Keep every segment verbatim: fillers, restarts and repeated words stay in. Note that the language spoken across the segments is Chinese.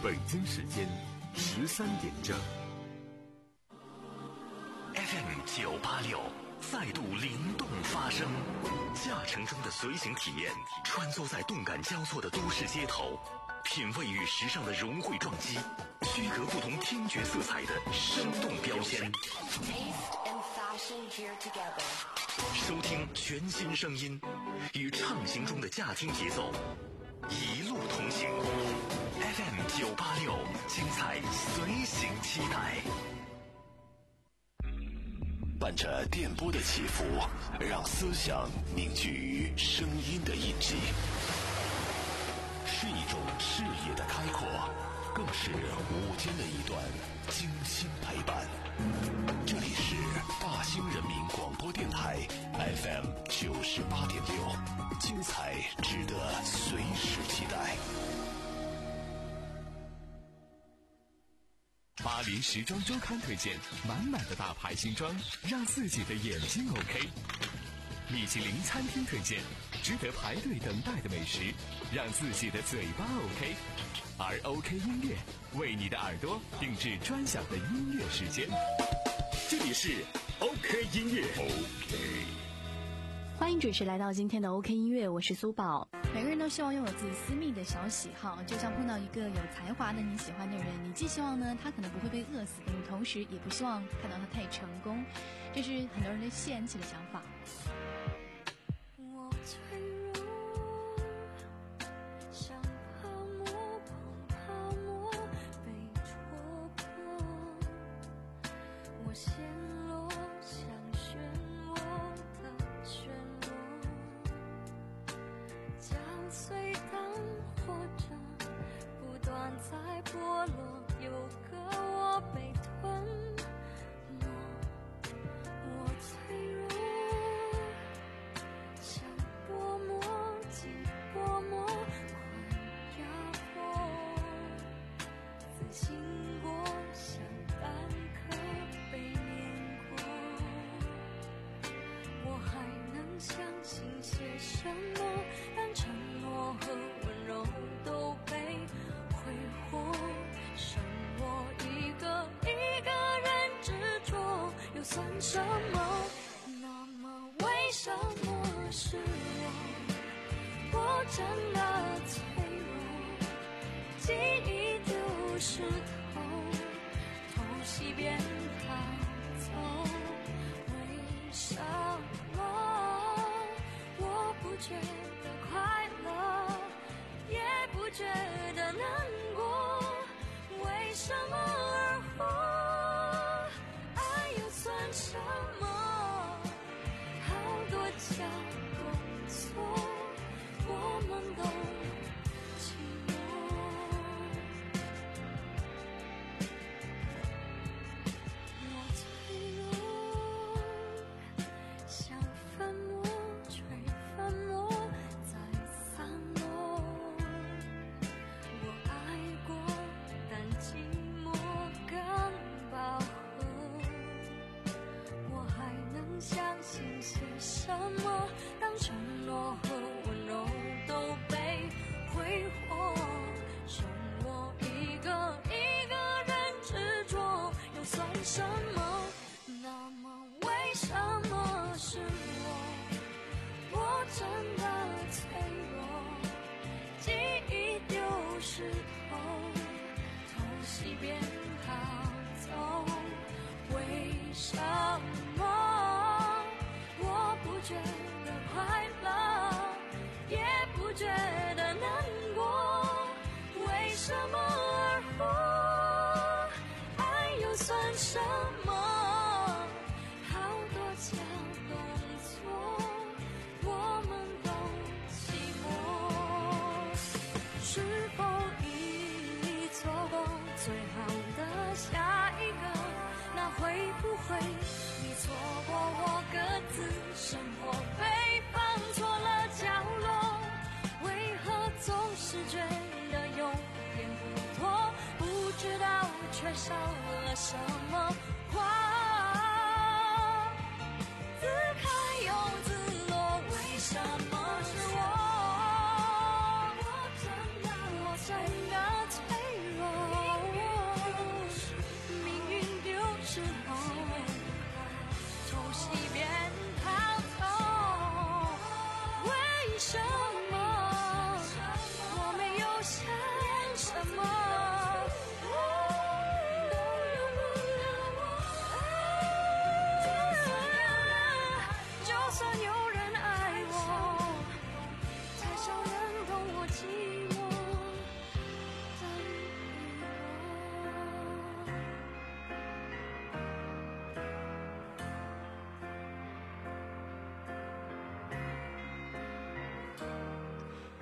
北京时间十三点整。 F M 九八六再度灵动发声，驾乘中的随行体验，穿梭在动感交错的都市街头，品味与时尚的融汇撞击，区隔不同听觉色彩的生动标签。收听全新声音，与畅行中的驾听节奏，一路同行。F M 九八六，精彩随行期待。 伴着电波的起伏，让思想凝聚于声音的印记，是一种视野的开阔，更是午间的一段精心陪伴。这里是大兴人民广播电台 F M 九十八点六，精彩值得随时期待。 巴黎时装周刊推荐满满的大牌新装，让自己的眼睛 OK。米其林餐厅推荐值得排队等待的美食，让自己的嘴巴 OK。而 OK 音乐为你的耳朵定制专享的音乐时间。这里是 OK 音乐 OK。 欢迎准时来到今天的 OK 音乐，我是苏宝。 每个人都希望拥有自己私密的小喜好，就像碰到一个有才华的你喜欢的人，你既希望呢他可能不会被饿死，但你同时也不希望看到他太成功，这是很多人的现实的想法。 我脆弱，像泡沫碰泡沫被戳破，我陷落像漩涡的漩涡，将碎当活着，不断在剥落，有个我被吞没。我脆弱，像薄膜紧薄膜快压迫，自信过像蛋壳被碾过，我还能相信些什么？当承诺和温柔都被挥霍，剩我一个一个人执着，又算什么？那么为什么是我？我真的脆弱，记忆丢失头，偷袭边逃走，为什么我不觉得快乐，也不觉得难过？为什么而活？爱又算什么？好多假动作，我们都寂寞。我脆弱，像粉末吹粉末在散落，我爱过，但寂寞更饱和，我还能相信些什么？当承诺和温柔都被挥霍，剩我一个一个人执着，又算什么？那么为什么是我？我真的脆弱，记忆丢失头，偷袭边逃走，为什么我不觉得快乐，也不觉得难过？为什么而活？爱又算什么？好多假动作，我们都寂寞。是否已错过最好的下一个？那会不会你错过我各自生活，被放错了角落？为何总是觉得有点不妥？不知道缺少了什么话，自开又自落，为什么是我？我真的，我真的脆弱。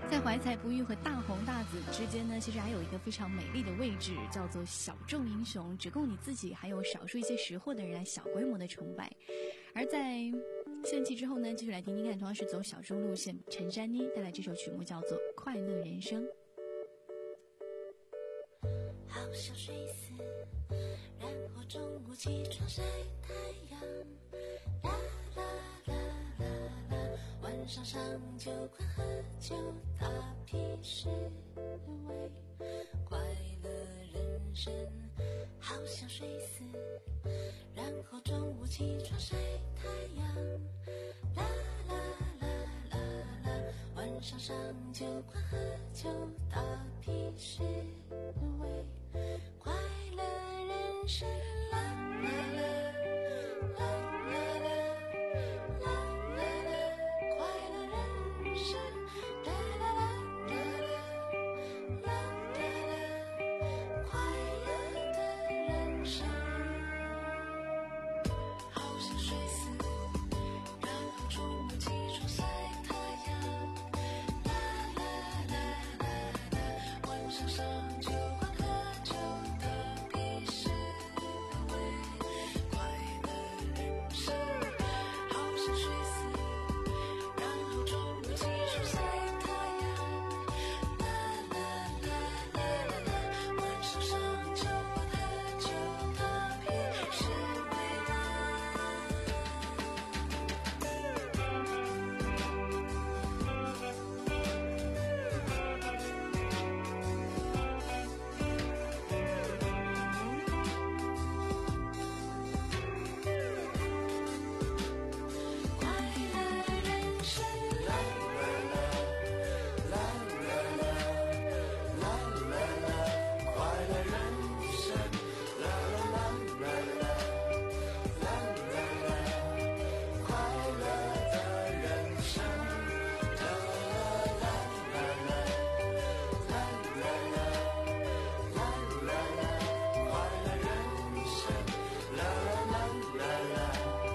在怀才不遇和大红大紫之间呢，其实还有一个非常美丽的位置，叫做小众英雄，只供你自己还有少数一些识货的人来小规模的崇拜。而在献祭之后呢，继续来听听看，同样是走小众路线，陈珊妮带来这首曲目叫做《快乐人生》。 好想睡死，然后中午起床晒太阳，啦啦啦啦啦，晚上上酒馆喝酒打屁是为快乐人生。好想睡死，然后中午起床晒太阳，啦啦啦啦啦，晚上上酒馆喝酒打屁是为快乐人生，啦啦啦啦啦啦啦啦啦，快乐人生，啦啦啦啦啦啦啦啦，快乐的人生。好想睡死，然后中午起床晒太阳，啦啦啦啦啦，晚上上酒馆喝酒打屁是为快乐人生。好想睡死，然后中午起床晒太阳，啦啦啦啦啦，晚上上酒馆喝酒打屁是为快乐人生，啦啦啦啦啦啦啦啦，快乐人生，啦啦啦啦啦啦啦啦，快乐的人生，啦啦啦啦啦啦啦啦啦啦啦，快乐人生，啦啦啦啦啦啦啦啦，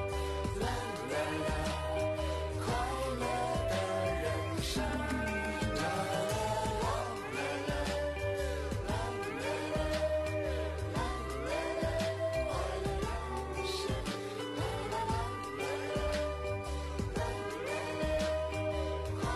快乐的人生，啦啦啦啦啦啦啦啦，啦啦啦，快乐人生，啦啦啦啦啦啦啦，快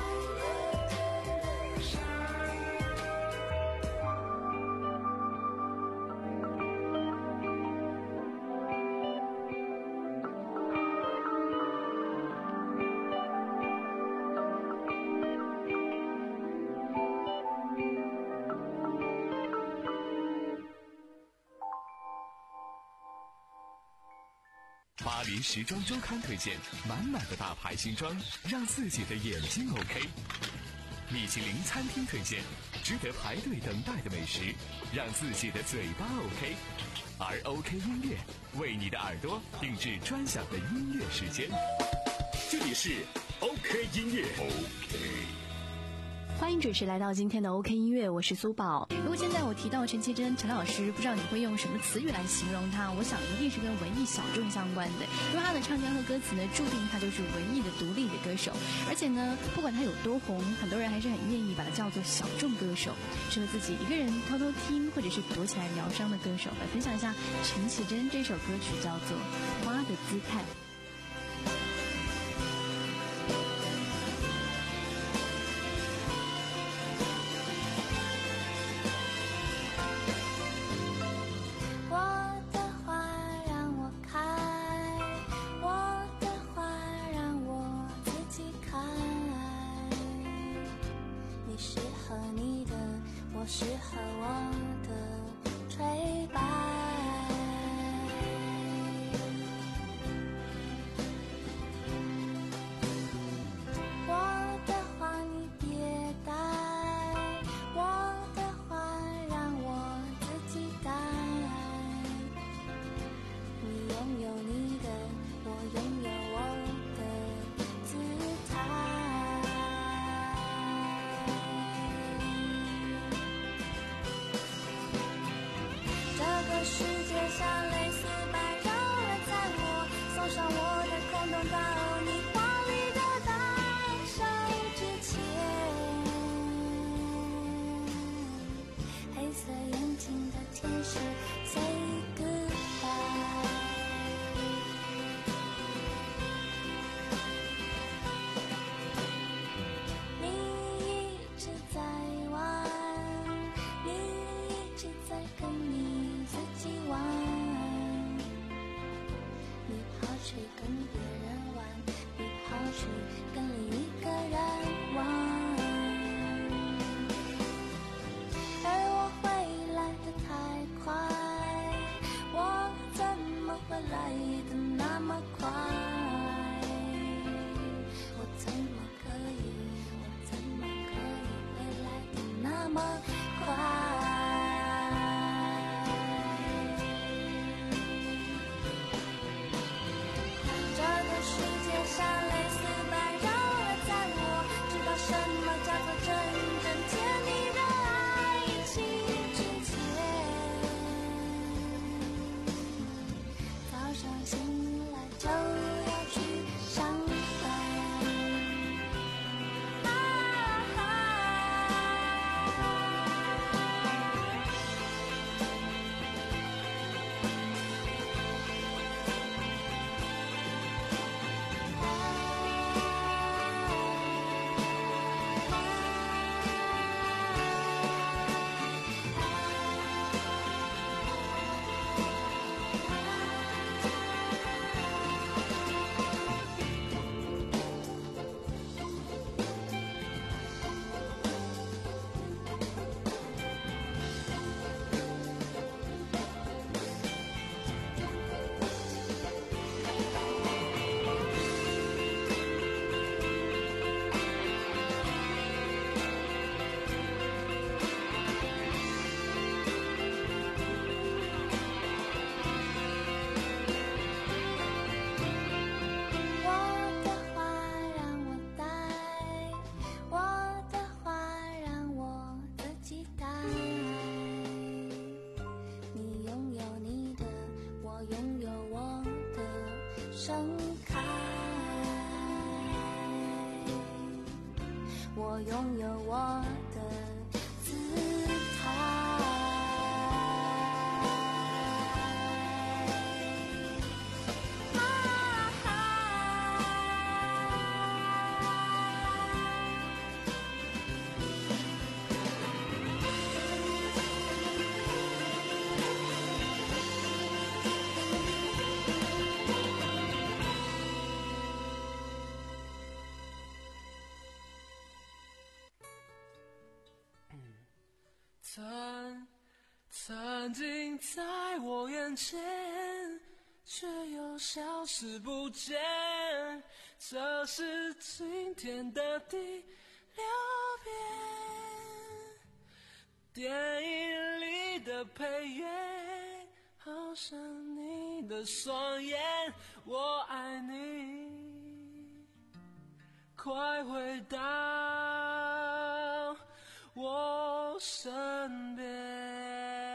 巴黎时装周刊推荐满满的大牌新装，让自己的眼睛 OK。米其林餐厅推荐值得排队等待的美食，让自己的嘴巴 OK。而 OK 音乐为你的耳朵定制专享的音乐时间。这里是 OK 音乐 OK。 欢迎准时来到今天的 OK 音乐，我是苏宝。 如果现在我提到陈绮贞陈老师，不知道你会用什么词语来形容她？我想一定是跟文艺小众相关的，因为她的唱腔和歌词呢，注定她就是文艺的独立的歌手。而且呢，不管她有多红，很多人还是很愿意把她叫做小众歌手，适合自己一个人偷偷听或者是躲起来疗伤的歌手。来分享一下陈绮贞这首歌曲，叫做《花的姿态》。 我的花让我开，我的花让我自己开。你适合你的，我适合我的吹白。我的花你别带，我的花让我自己带。你拥有你的，我拥有我的姿态。这个世界像蕾丝般绕了在我，送上我的空洞到你华丽的大手之前。 情的天使 say goodbye。你一直在玩，你一直在跟你自己玩，你跑去跟别人玩，你跑去跟另一个人玩。而我回来的太快，我怎么会来的那么快？我怎么可以，我怎么可以回来的那么快？这个世界上类似般绕了在我，知道什么叫做真正甜蜜的爱情之前，早上醒来就要去上班。啊啊我的花让我带，我的花让我自己带。你拥有你的，我拥有我的，盛开。我拥有我的姿态。 曾曾经在我眼前，却又消失不见。这是今天的第六遍，电影里的配乐，好像你的双眼。我爱你，快回到我身边。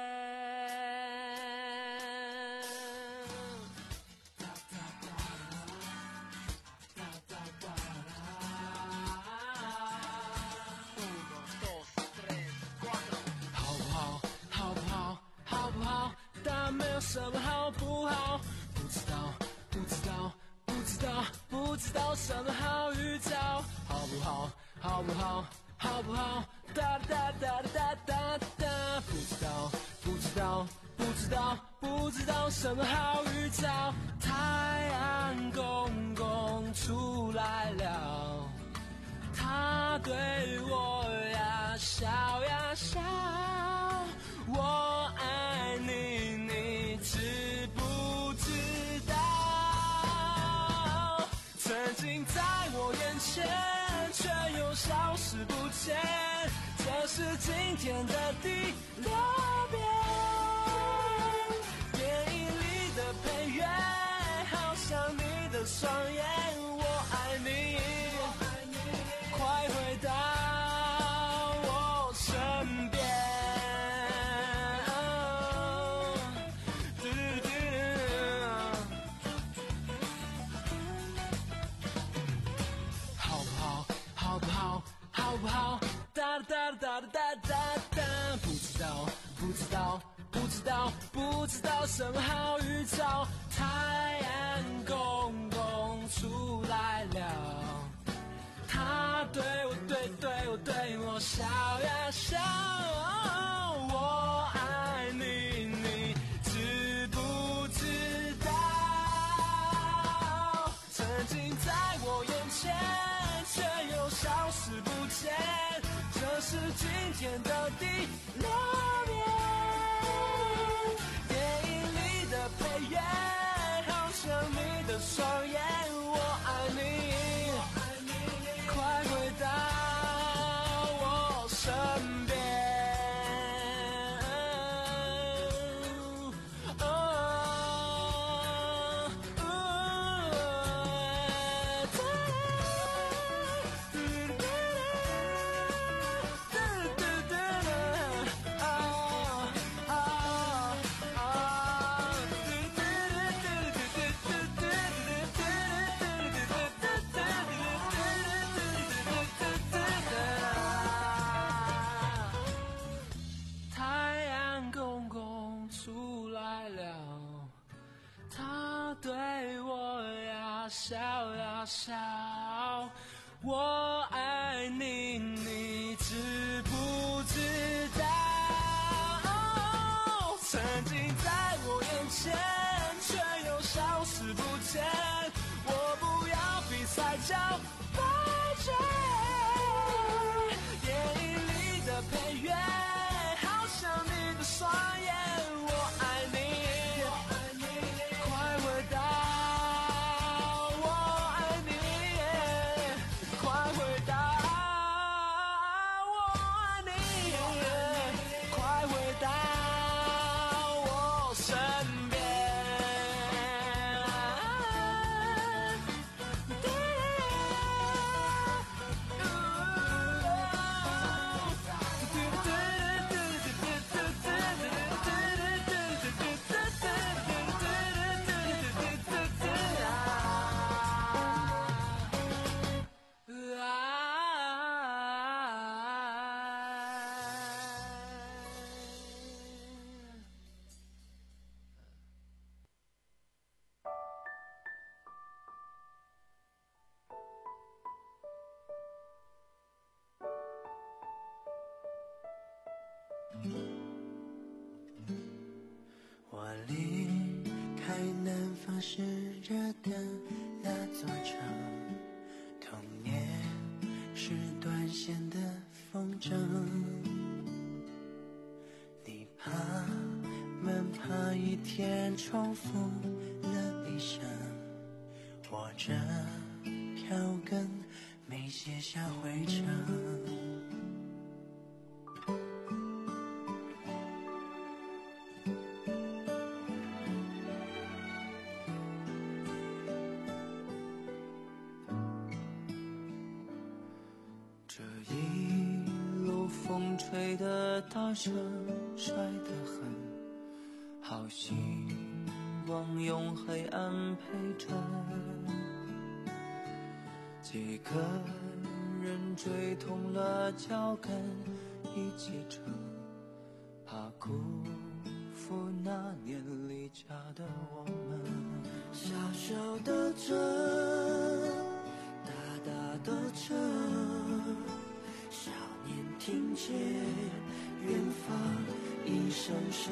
好不好？好不好？好不好？但没有什么好不好，不知道，不知道，不知道，不知道什么好预兆，好不好？好不好？好不好？哒哒哒哒哒哒，不知道，不知道，不知道，不知道什么好预兆。太阳公公出来了，他对我呀笑呀笑。我爱你，你知不知道？曾经在我眼前，却又消失不见。这是今天的第六遍，电影里的配乐，好像你的双眼。我爱你，快回到我身边。好不好？好不好？好不好？哒哒哒哒哒哒，不知道， 知道，不知道，不知道什么好预兆。太阳公公出来了，他对我对对我对我笑呀笑，我爱你，你知不知道？曾经在我眼前，却又消失不见，这是今天的第六遍。电影里的配乐，好像你的双眼，我爱你，快回到我身边。哦哦太阳公公出来了，他对我呀笑呀笑，我爱你，你知不知道？曾经在我眼前，却又消失不见，我不要比赛叫白卷，电影里的配乐，好像你的双眼，我爱你，快回到我爱你，快回到我爱你，快回到我身边。 我离开南方湿热的那座城，童年是断线的风筝，你怕门怕一天重复了一生，握着票根没写下回程。这一路风吹得大声，摔得很，好希望用黑暗陪衬。几个人追痛了脚跟，一起撑，怕辜负那年离家的我们。小小的镇，大大的城，少年听见远方一声声，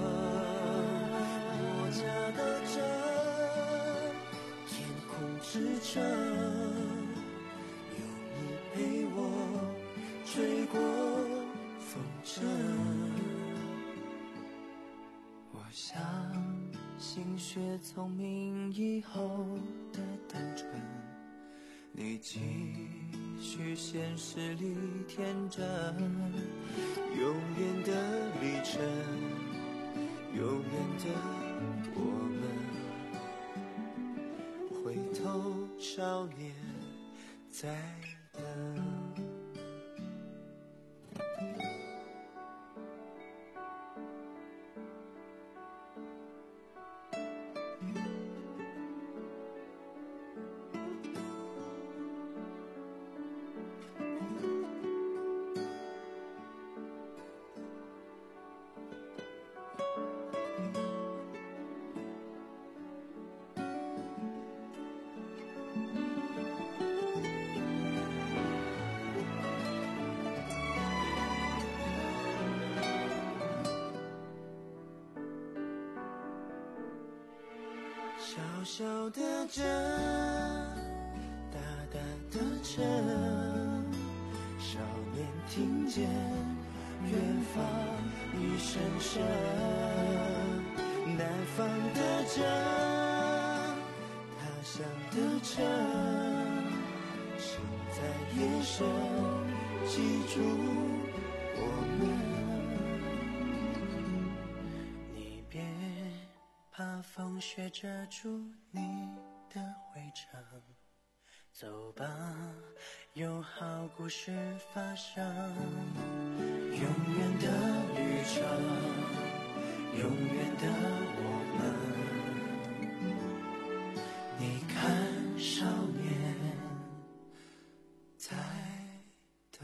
我家的镇，天空之城，有你陪我吹过风筝。我相信学聪明以后的单纯，你继续现实里天真，永远的旅程，永远的我们，回头少年在等。 小小的镇，大大的城，少年听见远方一声声，南方的镇，他乡的城，心在夜深，记住我们。你别怕风雪遮住你的灰尘，走吧，有好故事发生。永远的旅程，永远的我们。你看，少年在等。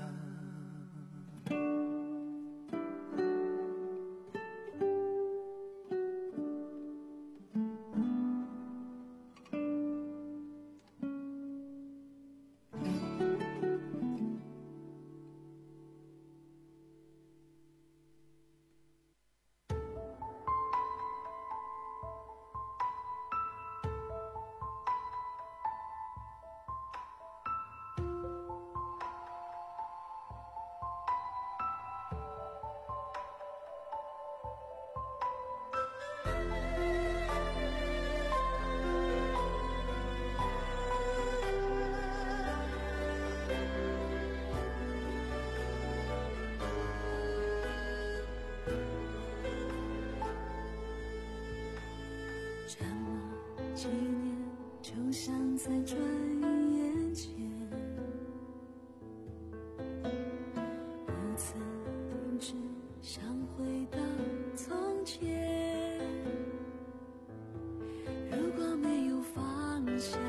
这么几年，就像在转眼间，不曾停止想回到从前。如果没有放下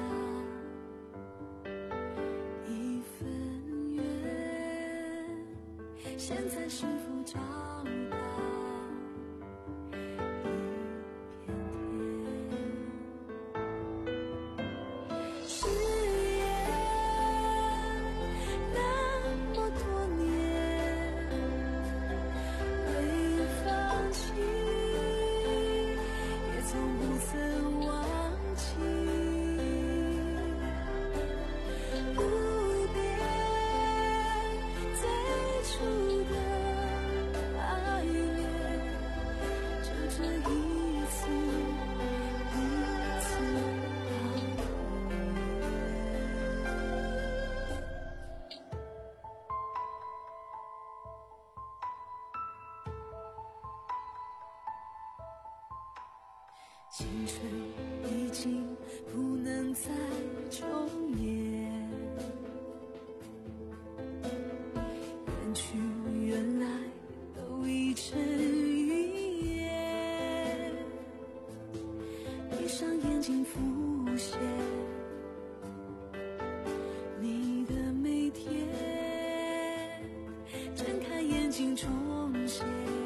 一份缘，现在是否找到青春已经不能再重演，远去原来都已成云烟，闭上眼睛浮现你的每天，睁开眼睛重现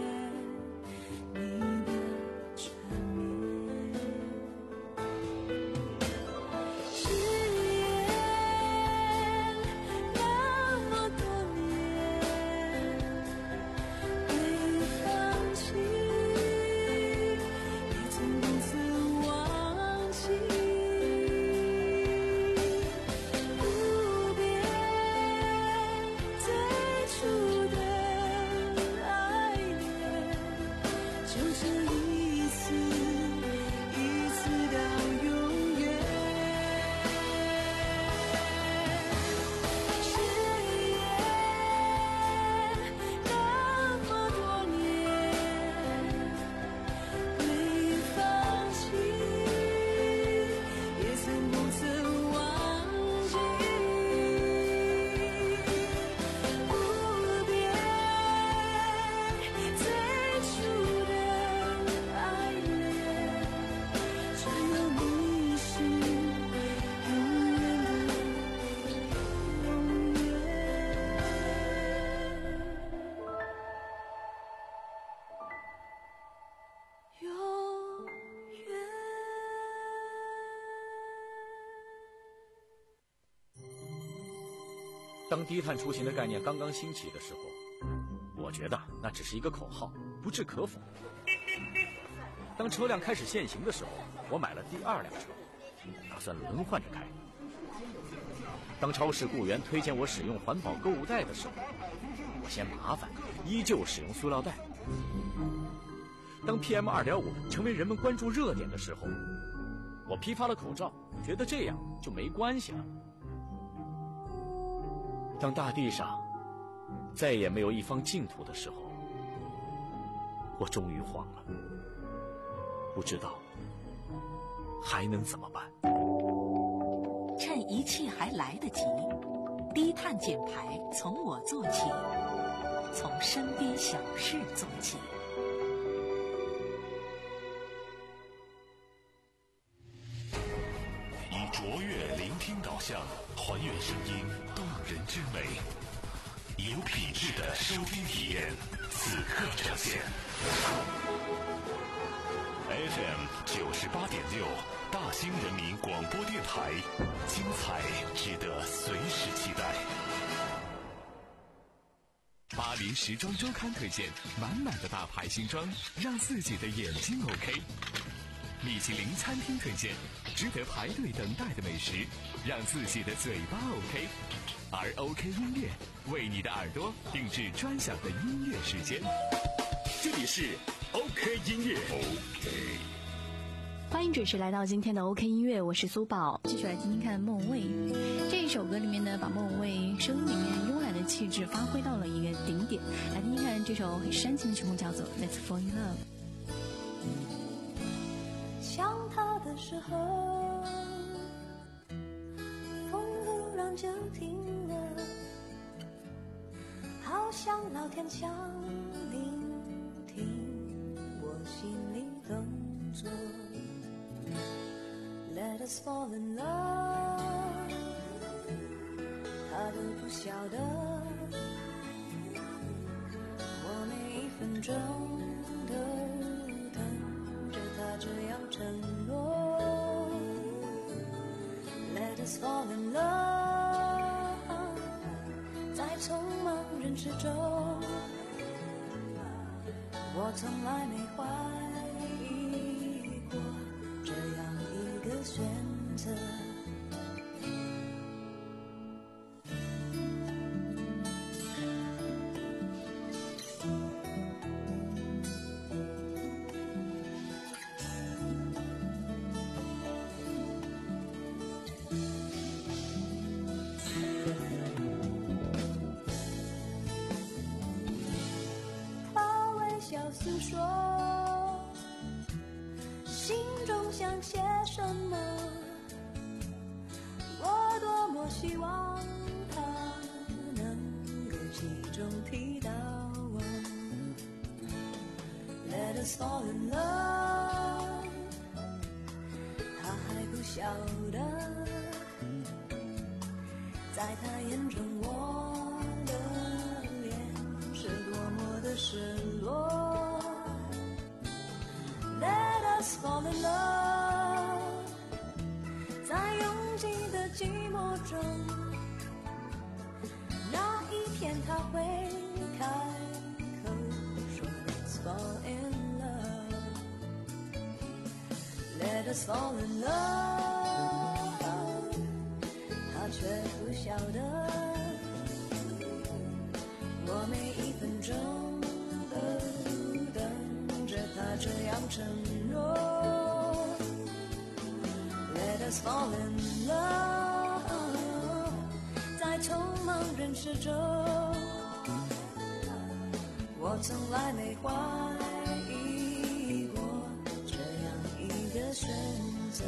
当低碳出行的概念刚刚兴起的时候，我觉得那只是一个口号，不置可否。 当车辆开始限行的时候，我买了第二辆车，打算轮换着开。当超市雇员推荐我使用环保购物袋的时候，我嫌麻烦，依旧使用塑料袋。当 P M 二点五 成为人们关注热点的时候，我批发了口罩，觉得这样就没关系了。当大地上再也没有一方净土的时候，我终于慌了，不知道还能怎么办。 趁一切还来得及，低碳减排从我做起，从身边小事做起。 以卓越聆听导向，还原声音动人之美，有品质的收听体验，此刻呈现。F M 九十八点六，大兴人民广播电台，精彩值得随时期待。 巴黎时装周刊推荐满满的大牌新装，让自己的眼睛 OK。米其林餐厅推荐值得排队等待的美食，让自己的嘴巴 OK。而 OK 音乐为你的耳朵定制专享的音乐时间。这里是 OK 音乐。OK。 欢迎准时来到今天的 OK 音乐，我是苏宝。 继续来听听看莫文蔚这一首歌里面呢，把莫文蔚声音里面慵懒的气质发挥到了一个顶点。来听听看这首很煽情的曲目，叫做 Let's Fall in Love。 想他的时候，风忽然就停了，好像老天想聆听我心里动作。Let us fall in love， 他都不晓得，我每一分钟都等着他这样承诺。Let us fall in love， 在匆忙人世中，我从来没怀疑过这样一个选择。小诉说心中想些什么，我多么希望他能够其中提到我。 Let us fall in love， 他还不晓得，在他眼中我的脸是多么的失落。Let us fall in love， 在拥挤的寂寞中，那一天他会开口说 Let's fall in love。 Let us fall in love， 他却不晓得，我每一分钟都等着他这样承诺。 Let us fall in love， 在匆忙人世中，我从来没怀疑过这样一个选择。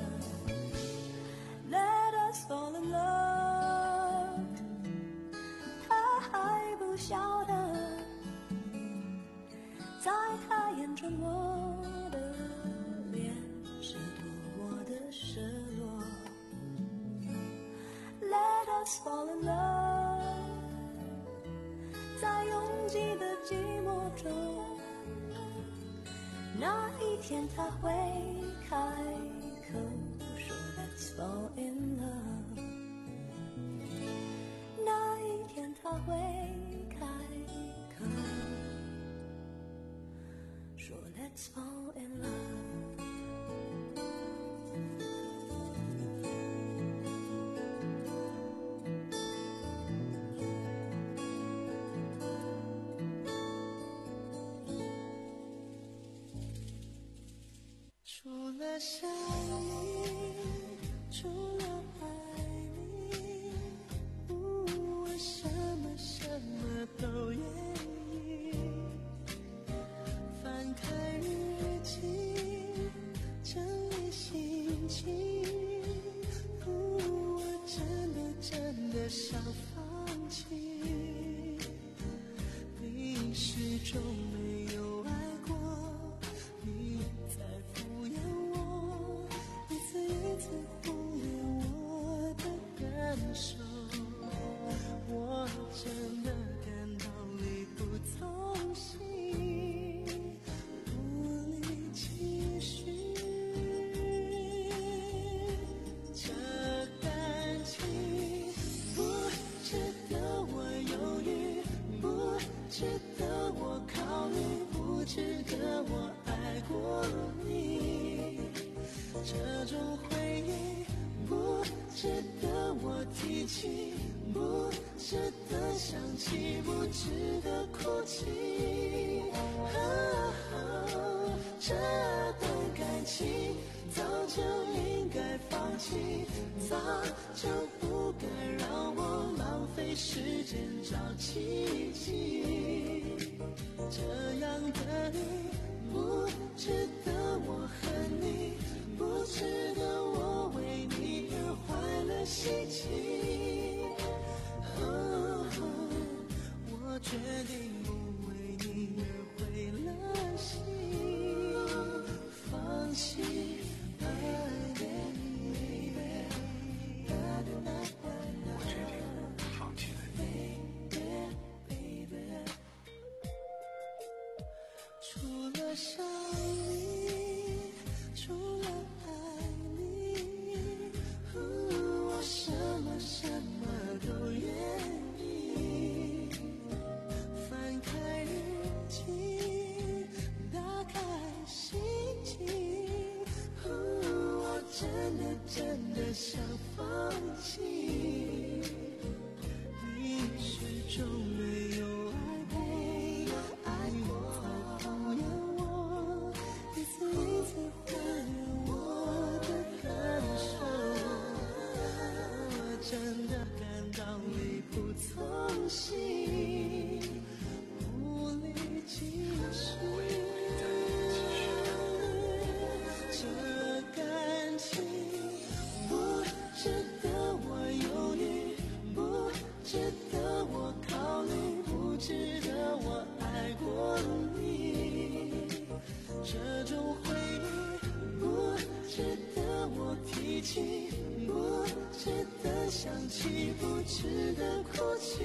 Let us fall in love， 他还不晓得，在他眼中我的脸是多么的失落。 Let us fall in love， 在拥挤的寂寞中，那一天他会开口说 Let's fall in love， 那一天他会开口说 Let's fall in love.除了想你，除了爱你，我什么什么都愿意。翻开日记，整理心情，我真的真的想放弃。你始终没有爱过，你在敷衍我，一次一次忽略我的感受，我真的感到力不从心，无力继续。这感情不值得我犹豫，不值得我考虑，不值得我爱过你。这种回忆不值得我提起，不值得想起，不值得哭泣。啊啊，这段感情早就应该放弃，早就不该让我浪费时间找奇迹。这样的你不值得我恨你，不值得我为你而坏了心情。哦，我决定不为你而毁了心，放弃爱你。 我决定放弃了你。 除了想你，除了爱你，我什么什么都愿意。翻开日记，打开心情，我真的真的想放弃。你始终没有爱过，爱过，敷衍我，一次一次忽略我的感受，我真的感到力不从心，无力继续。这感情不值得我犹豫，不值得我考虑，不值得我爱过你。这种回忆不值得我提起，不值得想起，不值得哭泣。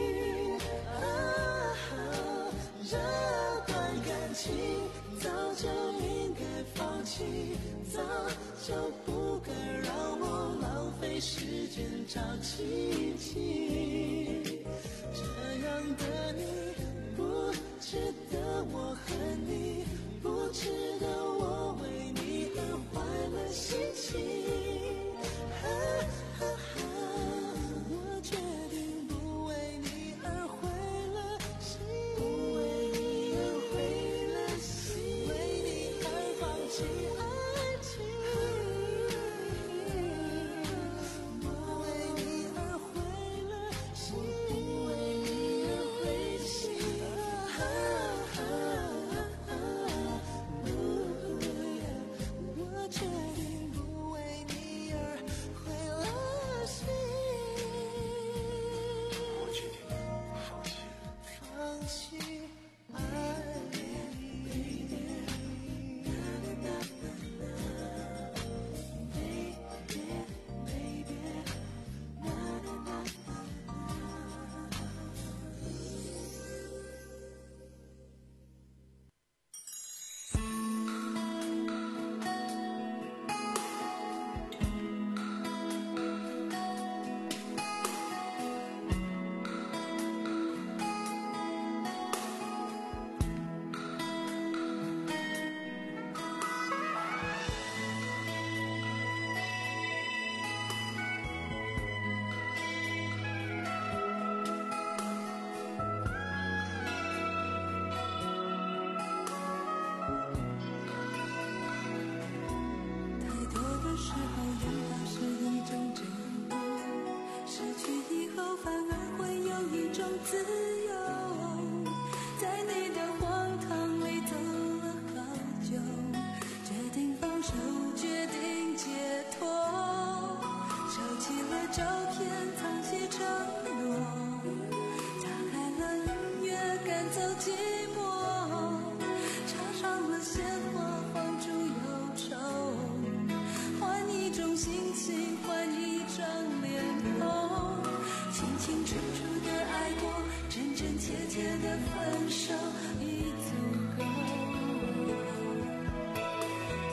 啊，这段感情早就应该放弃，早就不该让我浪费时间找奇迹。这样的你不值得我恨你，不值得我为你而坏了心情。啊啊啊，我决定不为你而毁了心，不为你而毁了心，为你而放弃爱情，不为你而毁了心，不为你而毁心。啊啊啊，我决定不为你而毁了心， 我决定放弃。 放弃爱你。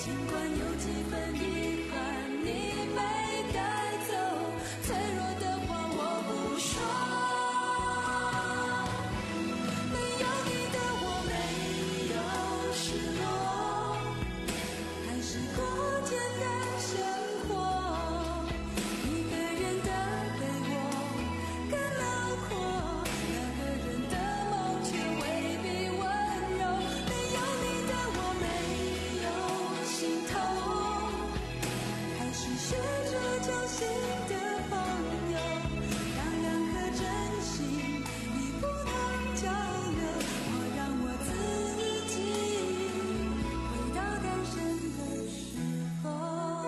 尽管有几分遗憾你没带走，脆弱的话我不说，没有你的我没有失落，还是过简单生活，一个人的对我更辽阔，两个人的梦却未必温柔，没有你的我没有心痛，还是学着交心的朋友，让两颗真心你不能交流，我让我自己回到单身的时候。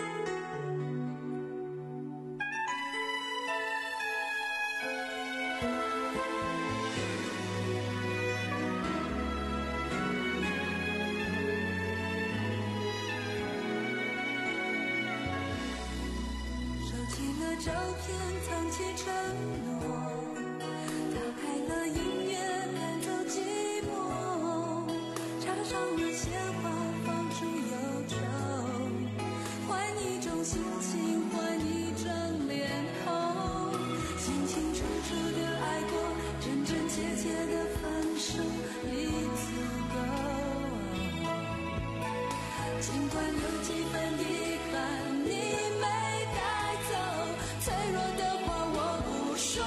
收起了照片，藏起承诺，打开了音乐，赶走寂寞，插上了鲜花，放出忧愁，换一种心情，换一张脸孔，清清楚楚的爱过，真真切切的分手已足够，尽管有几分遗憾你没带走，脆弱的话我不说，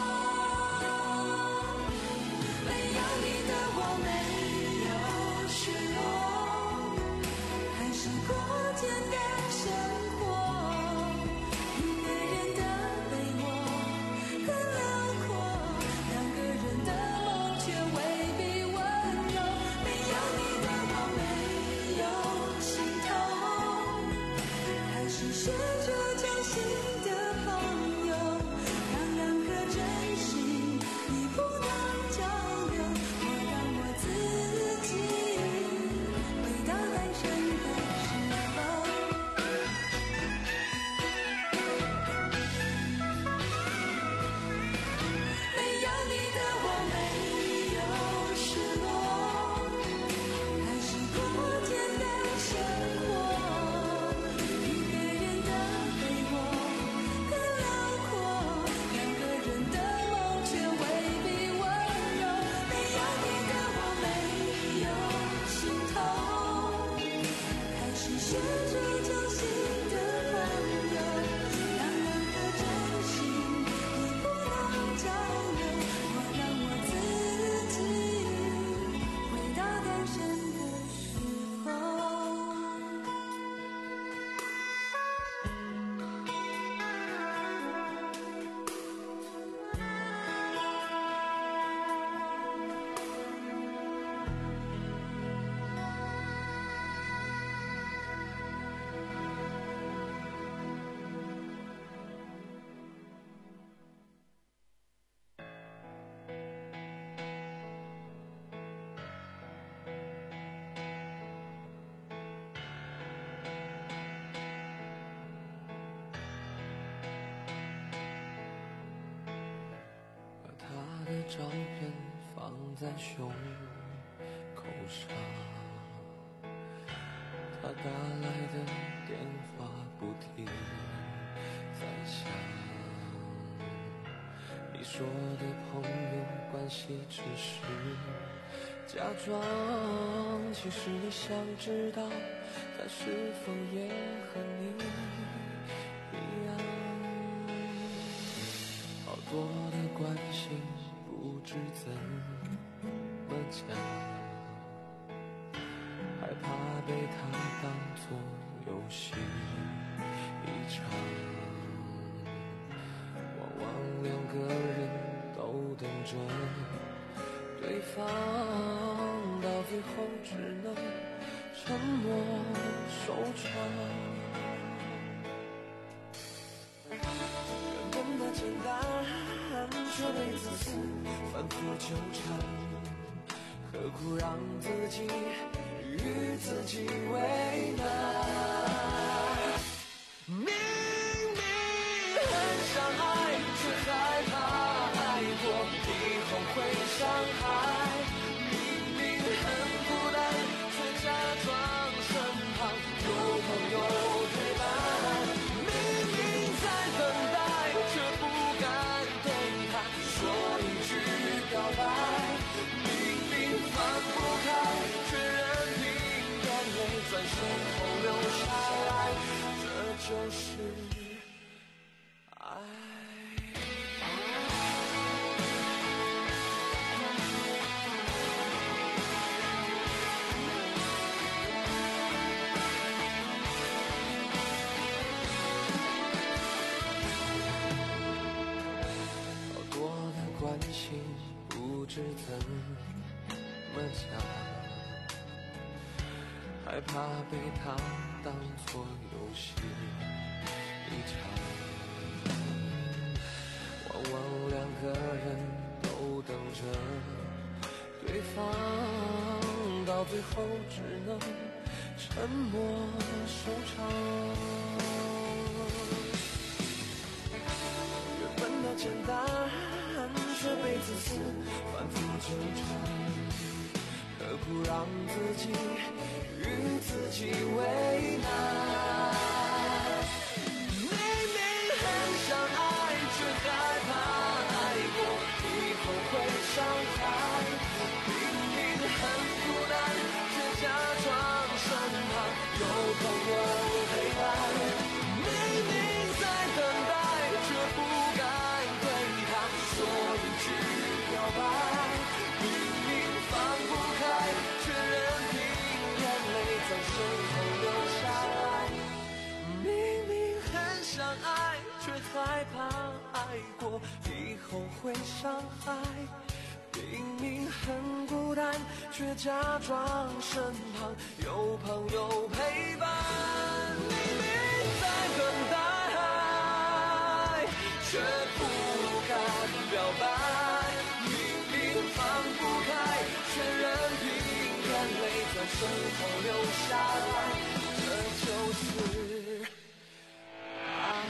没有你的我没有失落，还是过简单生活，一个人的被窝更辽阔，两个人的梦却未必温柔，没有你的我没有心痛，还是学着交心的朋友，让两颗真心你不能交流，我让我自己回到单身的时候。没有你的我没有失落，还是过简单生活，一个人的被窝更辽阔，两个人的梦却未必温柔，没有你的我没有心痛，还是学着交心的朋友，让两颗真心你不能交流，我让我自己回到单身的时候。 把他的照片放在胸口上，他打来的电话不停在响，你说的朋友关系只是假装，其实你想知道他是否也和你一样，好多的关心不知怎么讲，害怕被他当作游戏一场，往往两个人都等着对方，到最后只能沉默收场。原本的简单，却被自私反复纠缠，何苦让自己与自己为难？明明很想爱，却害怕爱过以后会伤害。明明很孤单，却假装身旁在身后留下来，这就是爱。好多的关系不知怎么讲，害怕被他当作游戏一场，往往两个人都等着对方，到最后只能沉默收场。原本的简单，却被自私反复纠缠，何苦让自己与自己为难？明明很想爱，却害怕爱过以后会伤害。明明很孤单，却假装身旁有朋友陪伴。明明在等待，却不敢对他说一句表白。明明放不开，却任凭眼泪在身后流下来。明明很想爱，却害怕爱过以后会伤害。明明很孤单，却假装身旁有朋友陪伴。明明在等待，却不敢表白。明明放不开，却任凭眼泪在身后流下来。这就是爱。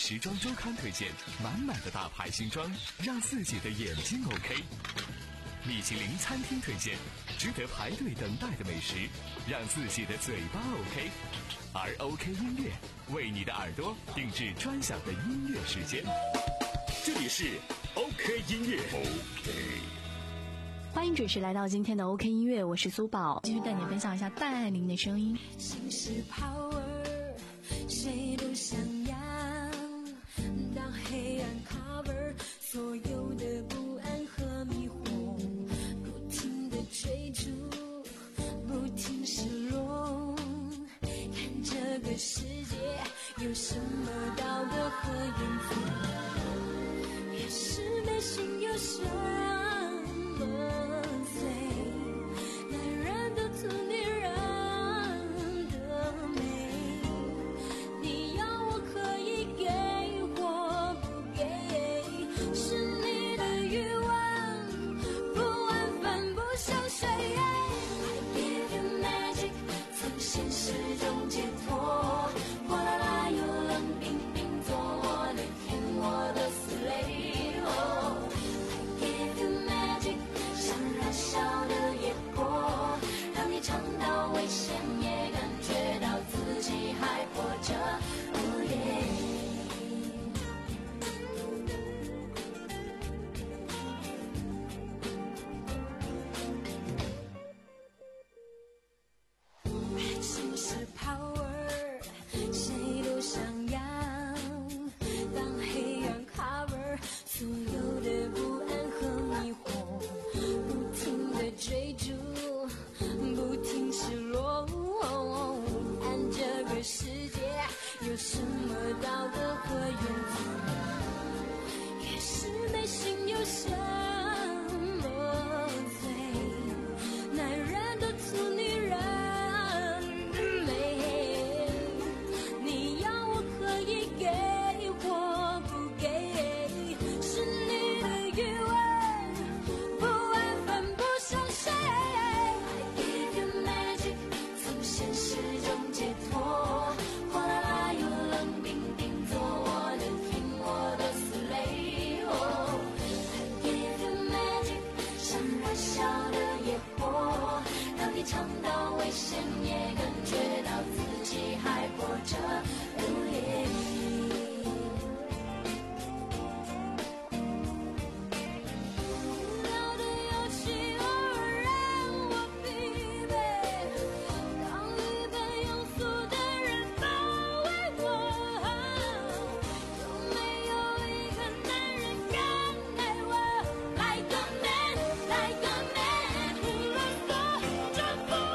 时装周刊推荐，满满的大牌新装，让自己的眼睛 OK。米其林餐厅推荐，值得排队等待的美食，让自己的嘴巴 OK。而 OK 音乐为你的耳朵定制专享的音乐时间。这里是 OK 音乐 OK。 欢迎准时来到今天的 OK 音乐，我是苏宝， 继续带你分享一下戴爱玲的声音。 心是 power， 谁都想要，当黑暗 cover 所有的不安和迷惑，不停地追逐，不停失落，看这个世界有什么道德和原则，越是内心有什么有什么道德和原则，越是内心有什么罪，男人的处女人美，你要我可以给或不给，是你的余味，不安分不上谁。 I give you magic， 从现实中解脱。 尝到危险，也感觉到自己还活着。聊的有气偶尔让我疲惫，当一本庸俗的人包围我，有没有一个男人敢爱我 ？Like a man, like a man， 不啰嗦。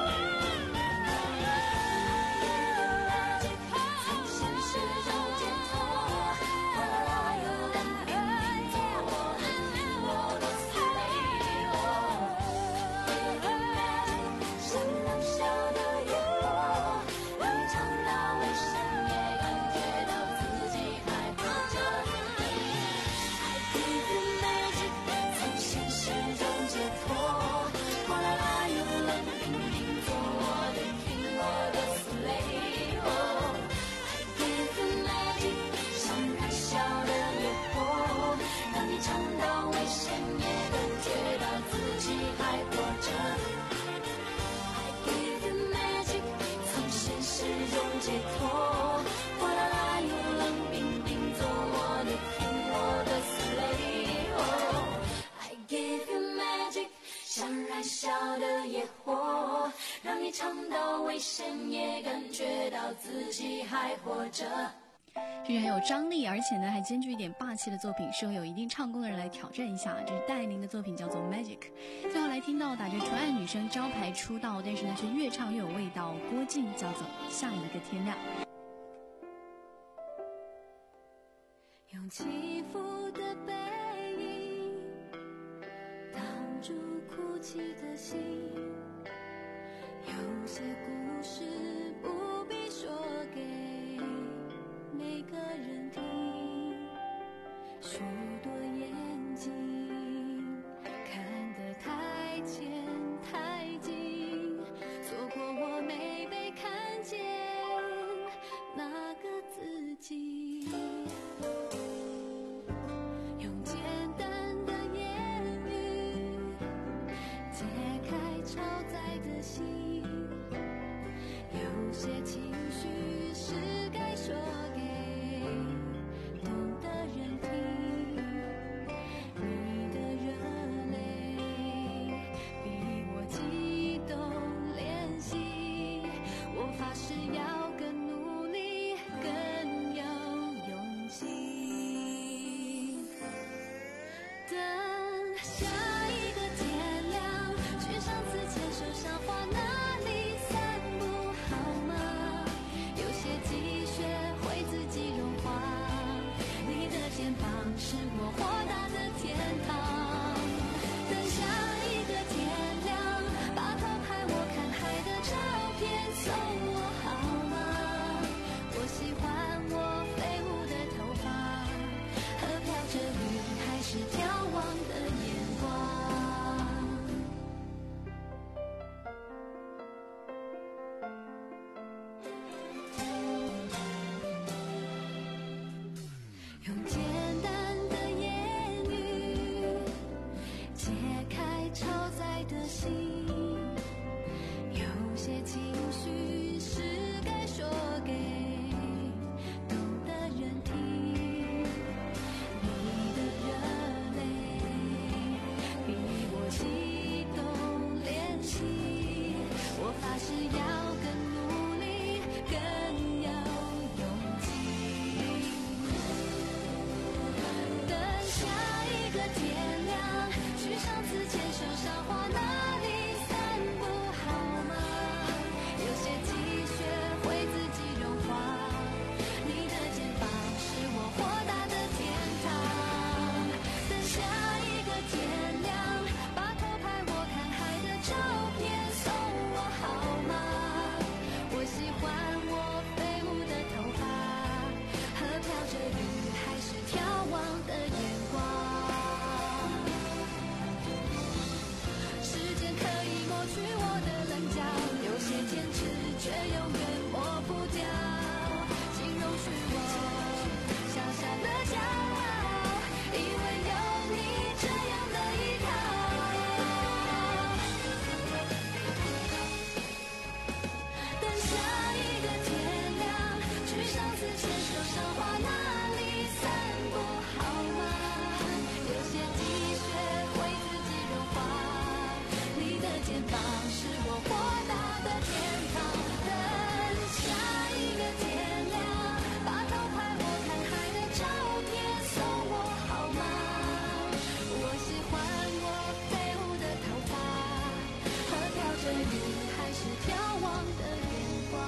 解脱，哗啦啦又冷冰冰，做我的，听我的 slave。I give you magic， 像燃烧的野火，让你尝到危险，也感觉到自己还活着。 这是很有张力，而且呢还兼具一点霸气的作品，适合有一定唱功的人来挑战一下。这是戴爱玲的作品，叫做 Magic。最后来听到打着纯爱女生招牌出道，但是呢却越唱越有味道，郭靖叫做下一个天亮。 用起伏的背影挡住哭泣的心，有些故事不必说给 每个人听，许多眼睛看得太浅太近，错过我没被看见那个自己。 息，有些情绪是该说给懂的人听。你的热泪比我激动怜惜，我发誓要更努力，更有勇气。等下一个天亮，去上次牵手赏花那里散步好吗？有些积雪会自己融化，你的肩膀是我豁达的天堂。等下一个天亮，把偷拍我看海的照片送我好吗？我喜欢我飞舞的头发和飘着雨还是眺望的眼光。用简单的言语解开超载的心，有些情绪是该说给懂的人听。你的热泪比我激动怜惜，我发誓要更努力，更有勇气。等下一个天亮，去上次牵手赏花那里散步好吗？有些积雪会自己融化，你的肩膀是我豁达的天堂。等下一个天亮，把偷拍我看海的照片送我好吗？我喜欢我飞舞的头发和飘着雨还是眺望的眼光。时间可以抹去我的棱角，有些坚持却永远抹不掉，请容许我小小的骄傲，因为有你这样的依靠。等下一个天亮，去上次牵手赏花那里散步好吗？有些积雪会自己融化，你的肩膀是我豁达的天堂。等下一个天亮，把偷拍我看海的照片送我好吗？我喜欢我飞舞的头发和飘着雨还是眺望的眼光。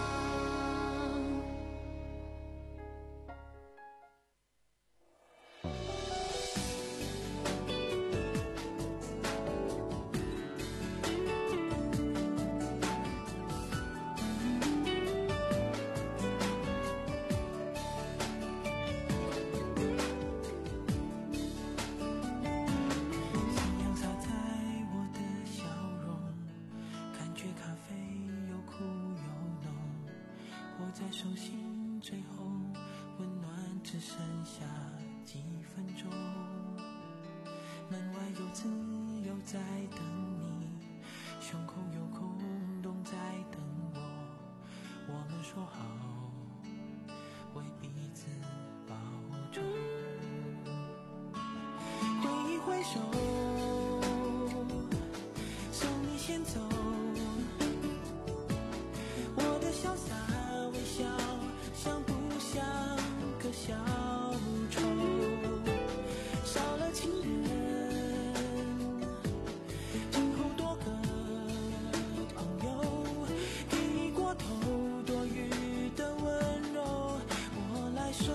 夕阳洒在我的笑容，感觉咖啡又苦又浓，握在手心，最后温暖只剩下几分钟。门外有自由在等你，胸口有空洞在等我。我们说好为彼此保重。挥一挥手，送你先走。我的潇洒微笑，像不像个小丑？少了情人，今后多个朋友，给过头多余的温柔，我来收。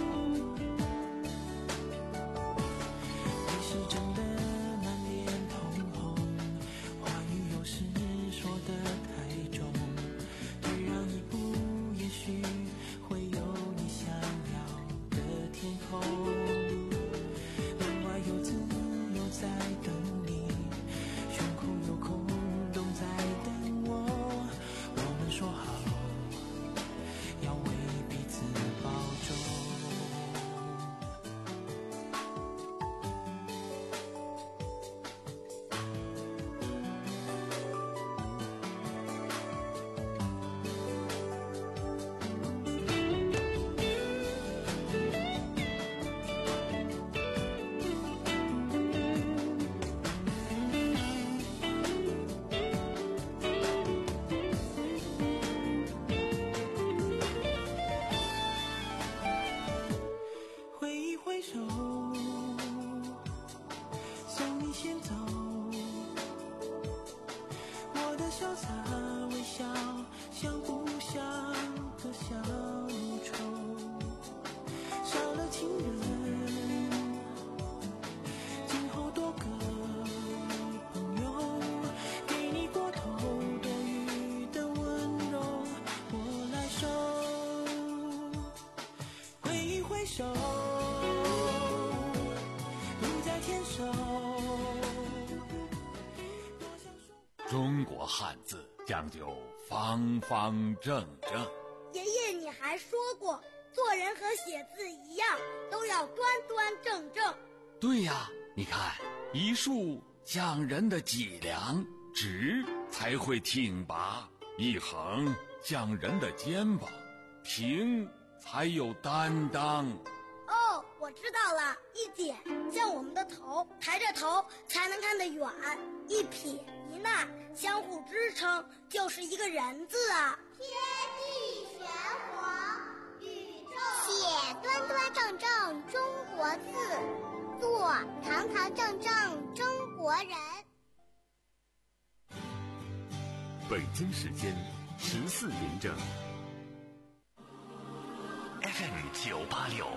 你是真的满脸通潇洒微笑，像不像个小丑？少了情人，今后多个朋友，给你过头多余的温柔，我来收。挥一挥手，路在天手。 中国汉字讲究方方正正。 爷爷，你还说过，做人和写字一样，都要端端正正。 对呀，你看，一竖像人的脊梁，直才会挺拔；一横像人的肩膀，平才有担当。 哦，我知道了，一点像我们的头，抬着头才能看得远；一撇一捺相互支撑，就是一个人字啊。 天地玄黄，宇宙写端端正正中国字，做堂堂正正中国人。 北京时间十四点整 ，F M 九八六。